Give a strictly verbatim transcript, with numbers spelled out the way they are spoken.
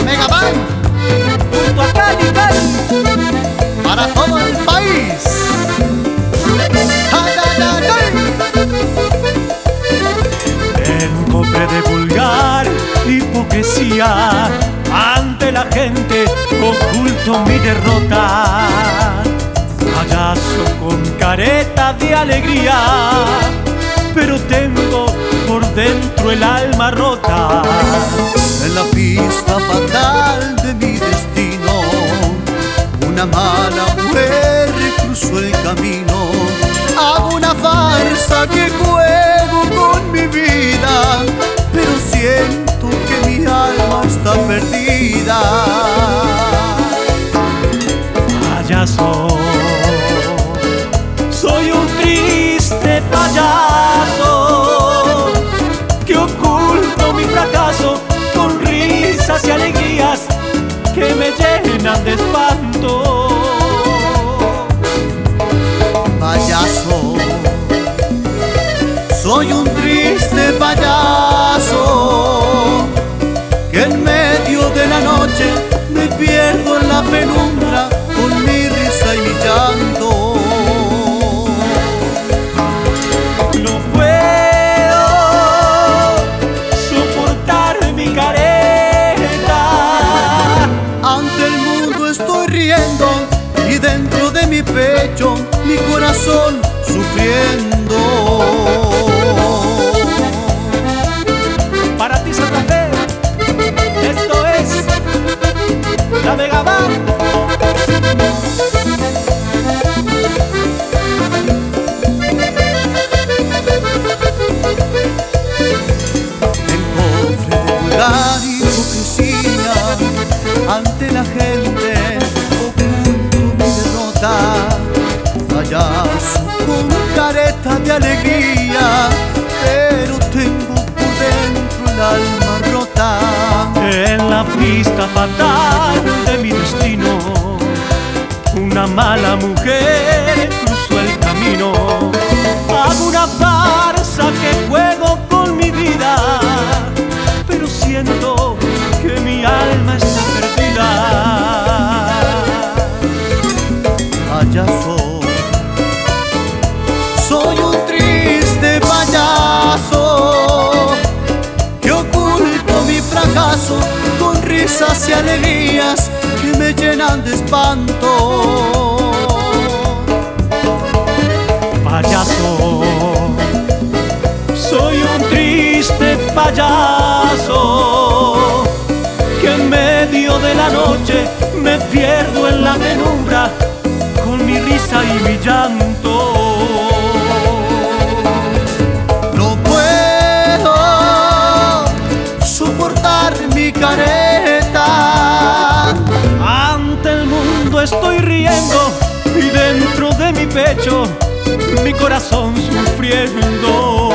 Megaman, junto a Cali, Cali, para todo el país. ¡Ay, ay, ay, ay! en un cofre de vulgar hipocresía, ante la gente oculto mi derrota. Payaso con careta de alegría, pero tengo por dentro el alma rota. En la pista fatal de mi destino, una mala mujer cruzó el camino. Hago una farsa que juego con mi vida, pero siento que mi alma está perdida. Payaso, soy un triste payaso que oculto mi fracaso con risas y alegrías que me llenan de espanto. Payaso, soy un triste payaso que en medio de la noche me pierdo en la penumbra con mi risa y mi llanto. No puedo soportar mi careta. Ante el mundo estoy riendo y dentro de mi pecho mi corazón sufriendo. Para ti, Santa Fe, esto es la Megaman. En cofre de vulgar hipocresía, ante la gente oculto mi derrota. Payaso con careta de alegría, pero tengo por dentro el alma rota. En la pista fatal de mi destino, una mala mujer cruzó el camino. Hago una farsa que juego con mi vida, pero siento que mi alma está perdida. Payaso, soy un triste payaso que oculto mi fracaso con risas y alegrías que me llenan de espanto. Payaso, soy un triste payaso que en medio de la noche me pierdo en la penumbra con mi risa y mi llanto. No puedo soportar mi careta. Ante el mundo estoy riendo y dentro de mi pecho mi corazón sufriendo.